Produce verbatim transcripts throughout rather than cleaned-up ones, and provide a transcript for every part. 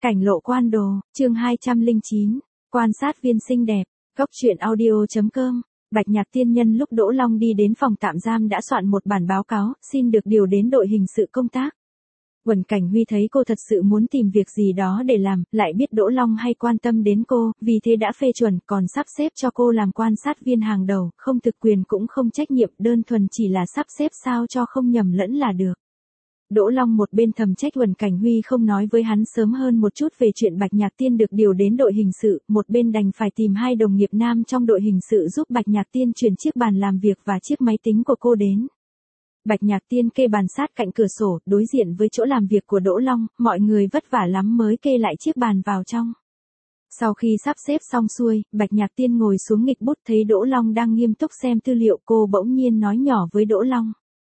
Cảnh lộ quan đồ, chương hai trăm lẻ chín, quan sát viên xinh đẹp, góc truyện audio.com. Bạch Nhạc Tiên Nhân lúc Đỗ Long đi đến phòng tạm giam đã soạn một bản báo cáo, xin được điều đến đội hình sự công tác. Uẩn Cảnh Huy thấy cô thật sự muốn tìm việc gì đó để làm, lại biết Đỗ Long hay quan tâm đến cô, vì thế đã phê chuẩn, còn sắp xếp cho cô làm quan sát viên hàng đầu, không thực quyền cũng không trách nhiệm, đơn thuần chỉ là sắp xếp sao cho không nhầm lẫn là được. Đỗ Long một bên thầm trách Uẩn Cảnh Huy không nói với hắn sớm hơn một chút về chuyện Bạch Nhạc Tiên được điều đến đội hình sự, một bên đành phải tìm hai đồng nghiệp nam trong đội hình sự giúp Bạch Nhạc Tiên chuyển chiếc bàn làm việc và chiếc máy tính của cô đến. Bạch Nhạc Tiên kê bàn sát cạnh cửa sổ, đối diện với chỗ làm việc của Đỗ Long, mọi người vất vả lắm mới kê lại chiếc bàn vào trong. Sau khi sắp xếp xong xuôi, Bạch Nhạc Tiên ngồi xuống nghịch bút thấy Đỗ Long đang nghiêm túc xem tư liệu, cô bỗng nhiên nói nhỏ với Đỗ Long.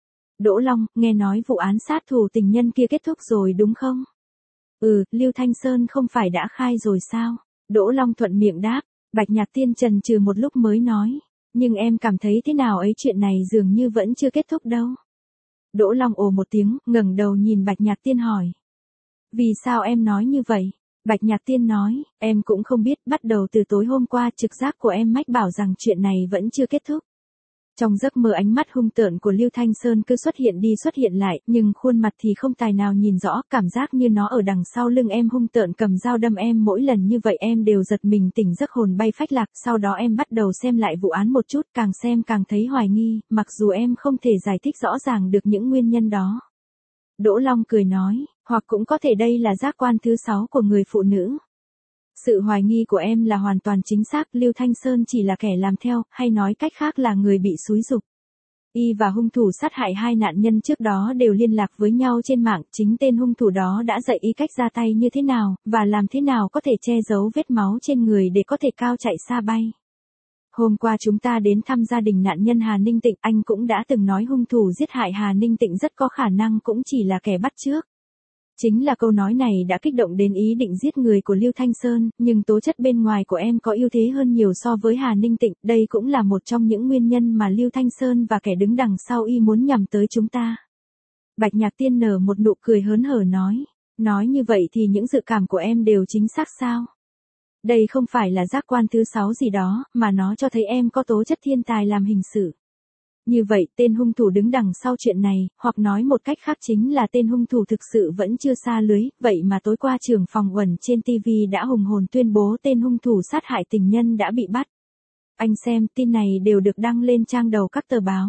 Đỗ Long, nghe nói vụ án sát thủ tình nhân kia kết thúc rồi đúng không? Ừ, Lưu Thanh Sơn không phải đã khai rồi sao? Đỗ Long thuận miệng đáp. Bạch Nhạc Tiên chần chừ một lúc mới nói. Nhưng em cảm thấy thế nào ấy, chuyện này dường như vẫn chưa kết thúc đâu. Đỗ Long ồ một tiếng, ngẩng đầu nhìn Bạch Nhạc Tiên hỏi. Vì sao em nói như vậy? Bạch Nhạc Tiên nói, em cũng không biết, bắt đầu từ tối hôm qua trực giác của em mách bảo rằng chuyện này vẫn chưa kết thúc. Trong giấc mơ ánh mắt hung tợn của Lưu Thanh Sơn cứ xuất hiện đi xuất hiện lại, nhưng khuôn mặt thì không tài nào nhìn rõ, cảm giác như nó ở đằng sau lưng em hung tợn cầm dao đâm em, mỗi lần như vậy em đều giật mình tỉnh giấc hồn bay phách lạc, sau đó em bắt đầu xem lại vụ án một chút, càng xem càng thấy hoài nghi, mặc dù em không thể giải thích rõ ràng được những nguyên nhân đó. Đỗ Long cười nói, hoặc cũng có thể đây là giác quan thứ sáu của người phụ nữ. Sự hoài nghi của em là hoàn toàn chính xác, Lưu Thanh Sơn chỉ là kẻ làm theo, hay nói cách khác là người bị xúi giục. Y và hung thủ sát hại hai nạn nhân trước đó đều liên lạc với nhau trên mạng, chính tên hung thủ đó đã dạy Y cách ra tay như thế nào, và làm thế nào có thể che giấu vết máu trên người để có thể cao chạy xa bay. Hôm qua chúng ta đến thăm gia đình nạn nhân Hà Ninh Tịnh, anh cũng đã từng nói hung thủ giết hại Hà Ninh Tịnh rất có khả năng cũng chỉ là kẻ bắt chước. Chính là câu nói này đã kích động đến ý định giết người của Lưu Thanh Sơn, nhưng tố chất bên ngoài của em có ưu thế hơn nhiều so với Hà Ninh Tịnh, đây cũng là một trong những nguyên nhân mà Lưu Thanh Sơn và kẻ đứng đằng sau Y muốn nhằm tới chúng ta. Bạch Nhạc Tiên nở một nụ cười hớn hở nói, nói như vậy thì những dự cảm của em đều chính xác sao? Đây không phải là giác quan thứ sáu gì đó, mà nó cho thấy em có tố chất thiên tài làm hình sự. Như vậy, tên hung thủ đứng đằng sau chuyện này, hoặc nói một cách khác chính là tên hung thủ thực sự vẫn chưa sa lưới, vậy mà tối qua trưởng phòng Uẩn trên ti vi đã hùng hồn tuyên bố tên hung thủ sát hại tình nhân đã bị bắt. Anh xem, tin này đều được đăng lên trang đầu các tờ báo.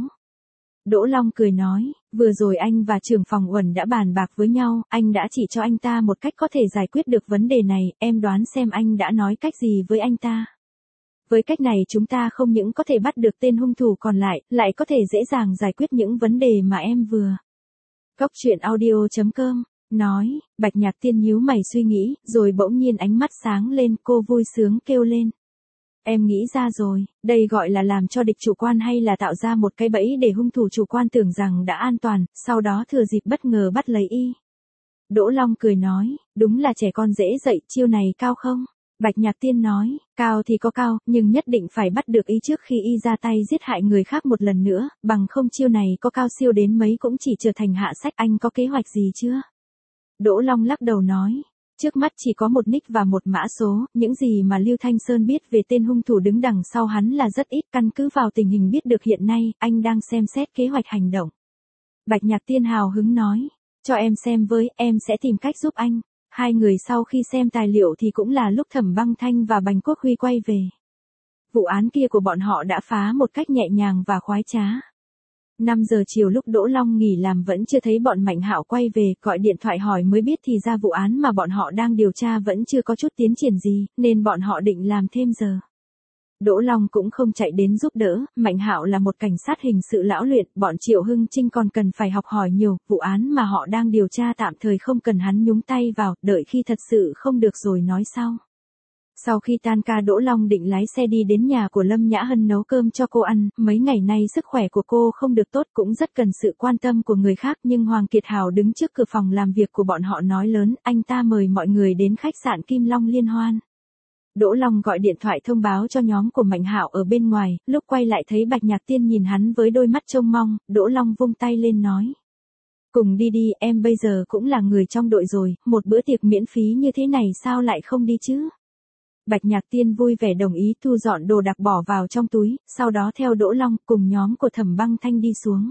Đỗ Long cười nói, vừa rồi anh và trưởng phòng Uẩn đã bàn bạc với nhau, anh đã chỉ cho anh ta một cách có thể giải quyết được vấn đề này, em đoán xem anh đã nói cách gì với anh ta. Với cách này chúng ta không những có thể bắt được tên hung thủ còn lại, lại có thể dễ dàng giải quyết những vấn đề mà em vừa. Góc truyện audio.com, nói, Bạch Nhạc Tiên nhíu mày suy nghĩ, rồi bỗng nhiên ánh mắt sáng lên, cô vui sướng kêu lên. Em nghĩ ra rồi, đây gọi là làm cho địch chủ quan hay là tạo ra một cái bẫy để hung thủ chủ quan tưởng rằng đã an toàn, sau đó thừa dịp bất ngờ bắt lấy Y. Đỗ Long cười nói, đúng là trẻ con dễ dạy, chiêu này cao không? Bạch Nhạc Tiên nói, cao thì có cao, nhưng nhất định phải bắt được Y trước khi Y ra tay giết hại người khác một lần nữa, bằng không chiêu này có cao siêu đến mấy cũng chỉ trở thành hạ sách. Anh có kế hoạch gì chưa? Đỗ Long lắc đầu nói, trước mắt chỉ có một nick và một mã số, những gì mà Lưu Thanh Sơn biết về tên hung thủ đứng đằng sau hắn là rất ít, căn cứ vào tình hình biết được hiện nay, anh đang xem xét kế hoạch hành động. Bạch Nhạc Tiên hào hứng nói, cho em xem với, em sẽ tìm cách giúp anh. Hai người sau khi xem tài liệu thì cũng là lúc Thẩm Băng Thanh và Bành Quốc Huy quay về. Vụ án kia của bọn họ đã phá một cách nhẹ nhàng và khoái trá. năm giờ chiều lúc Đỗ Long nghỉ làm vẫn chưa thấy bọn Mạnh Hạo quay về, gọi điện thoại hỏi mới biết thì ra vụ án mà bọn họ đang điều tra vẫn chưa có chút tiến triển gì, nên bọn họ định làm thêm giờ. Đỗ Long cũng không chạy đến giúp đỡ, Mạnh Hạo là một cảnh sát hình sự lão luyện, bọn Triệu Hưng Trinh còn cần phải học hỏi nhiều, vụ án mà họ đang điều tra tạm thời không cần hắn nhúng tay vào, đợi khi thật sự không được rồi nói sau. Sau khi tan ca Đỗ Long định lái xe đi đến nhà của Lâm Nhã Hân nấu cơm cho cô ăn, mấy ngày nay sức khỏe của cô không được tốt cũng rất cần sự quan tâm của người khác, nhưng Hoàng Kiệt Hào đứng trước cửa phòng làm việc của bọn họ nói lớn, anh ta mời mọi người đến khách sạn Kim Long liên hoan. Đỗ Long gọi điện thoại thông báo cho nhóm của Mạnh Hạo ở bên ngoài, lúc quay lại thấy Bạch Nhạc Tiên nhìn hắn với đôi mắt trông mong, Đỗ Long vung tay lên nói. Cùng đi đi, em bây giờ cũng là người trong đội rồi, một bữa tiệc miễn phí như thế này sao lại không đi chứ? Bạch Nhạc Tiên vui vẻ đồng ý thu dọn đồ đạc bỏ vào trong túi, sau đó theo Đỗ Long cùng nhóm của Thẩm Băng Thanh đi xuống.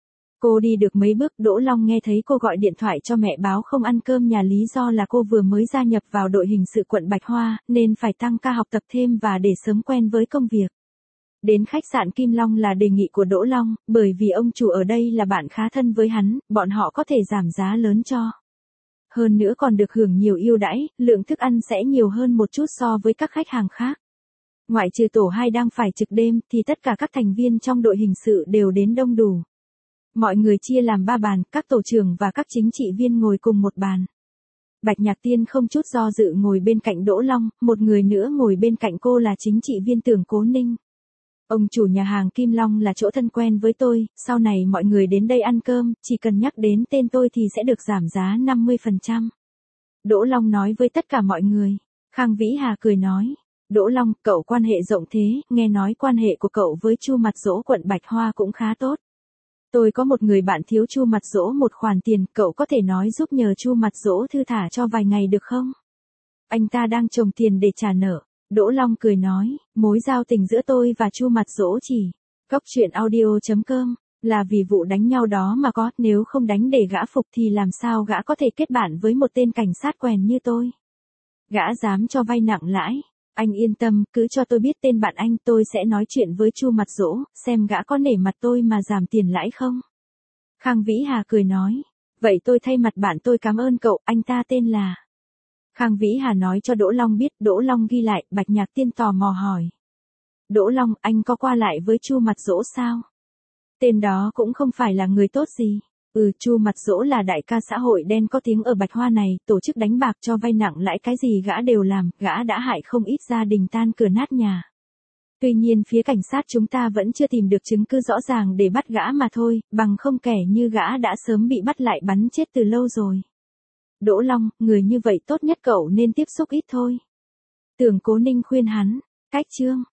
Cô đi được mấy bước, Đỗ Long nghe thấy cô gọi điện thoại cho mẹ báo không ăn cơm nhà, lý do là cô vừa mới gia nhập vào đội hình sự quận Bạch Hoa, nên phải tăng ca học tập thêm và để sớm quen với công việc. Đến khách sạn Kim Long là đề nghị của Đỗ Long, bởi vì ông chủ ở đây là bạn khá thân với hắn, bọn họ có thể giảm giá lớn cho. Hơn nữa còn được hưởng nhiều ưu đãi, lượng thức ăn sẽ nhiều hơn một chút so với các khách hàng khác. Ngoại trừ tổ hai đang phải trực đêm thì tất cả các thành viên trong đội hình sự đều đến đông đủ. Mọi người chia làm ba bàn, các tổ trưởng và các chính trị viên ngồi cùng một bàn. Bạch Nhạc Tiên không chút do dự ngồi bên cạnh Đỗ Long, một người nữa ngồi bên cạnh cô là chính trị viên Tưởng Cố Ninh. Ông chủ nhà hàng Kim Long là chỗ thân quen với tôi, sau này mọi người đến đây ăn cơm, chỉ cần nhắc đến tên tôi thì sẽ được giảm giá năm mươi phần trăm. Đỗ Long nói với tất cả mọi người. Khang Vĩ Hà cười nói. Đỗ Long, cậu quan hệ rộng thế, nghe nói quan hệ của cậu với Chu Mặt Dỗ quận Bạch Hoa cũng khá tốt. Tôi có một người bạn thiếu Chu Mặt Dỗ một khoản tiền, cậu có thể nói giúp nhờ Chu Mặt Dỗ thư thả cho vài ngày được không? Anh ta đang trồng tiền để trả nợ. Đỗ Long cười nói, mối giao tình giữa tôi và Chu Mặt Dỗ chỉ. Cóc truyện audio chấm com, là vì vụ đánh nhau đó mà có, nếu không đánh để gã phục thì làm sao gã có thể kết bạn với một tên cảnh sát quèn như tôi. Gã dám cho vay nặng lãi. Anh yên tâm, cứ cho tôi biết tên bạn anh, tôi sẽ nói chuyện với Chu Mặt Dỗ, xem gã có nể mặt tôi mà giảm tiền lãi không. Khang Vĩ Hà cười nói, vậy tôi thay mặt bạn tôi cảm ơn cậu, anh ta tên là. Khang Vĩ Hà nói cho Đỗ Long biết, Đỗ Long ghi lại, Bạch Nhạc Tiên tò mò hỏi. Đỗ Long, anh có qua lại với Chu Mặt Dỗ sao? Tên đó cũng không phải là người tốt gì. Ừ, Chu Mặt Dỗ là đại ca xã hội đen có tiếng ở Bạch Hoa này, tổ chức đánh bạc cho vay nặng lãi cái gì gã đều làm, gã đã hại không ít gia đình tan cửa nát nhà. Tuy nhiên phía cảnh sát chúng ta vẫn chưa tìm được chứng cứ rõ ràng để bắt gã mà thôi, bằng không kẻ như gã đã sớm bị bắt lại bắn chết từ lâu rồi. Đỗ Long, người như vậy tốt nhất cậu nên tiếp xúc ít thôi. Tưởng Cố Ninh khuyên hắn, cách chương.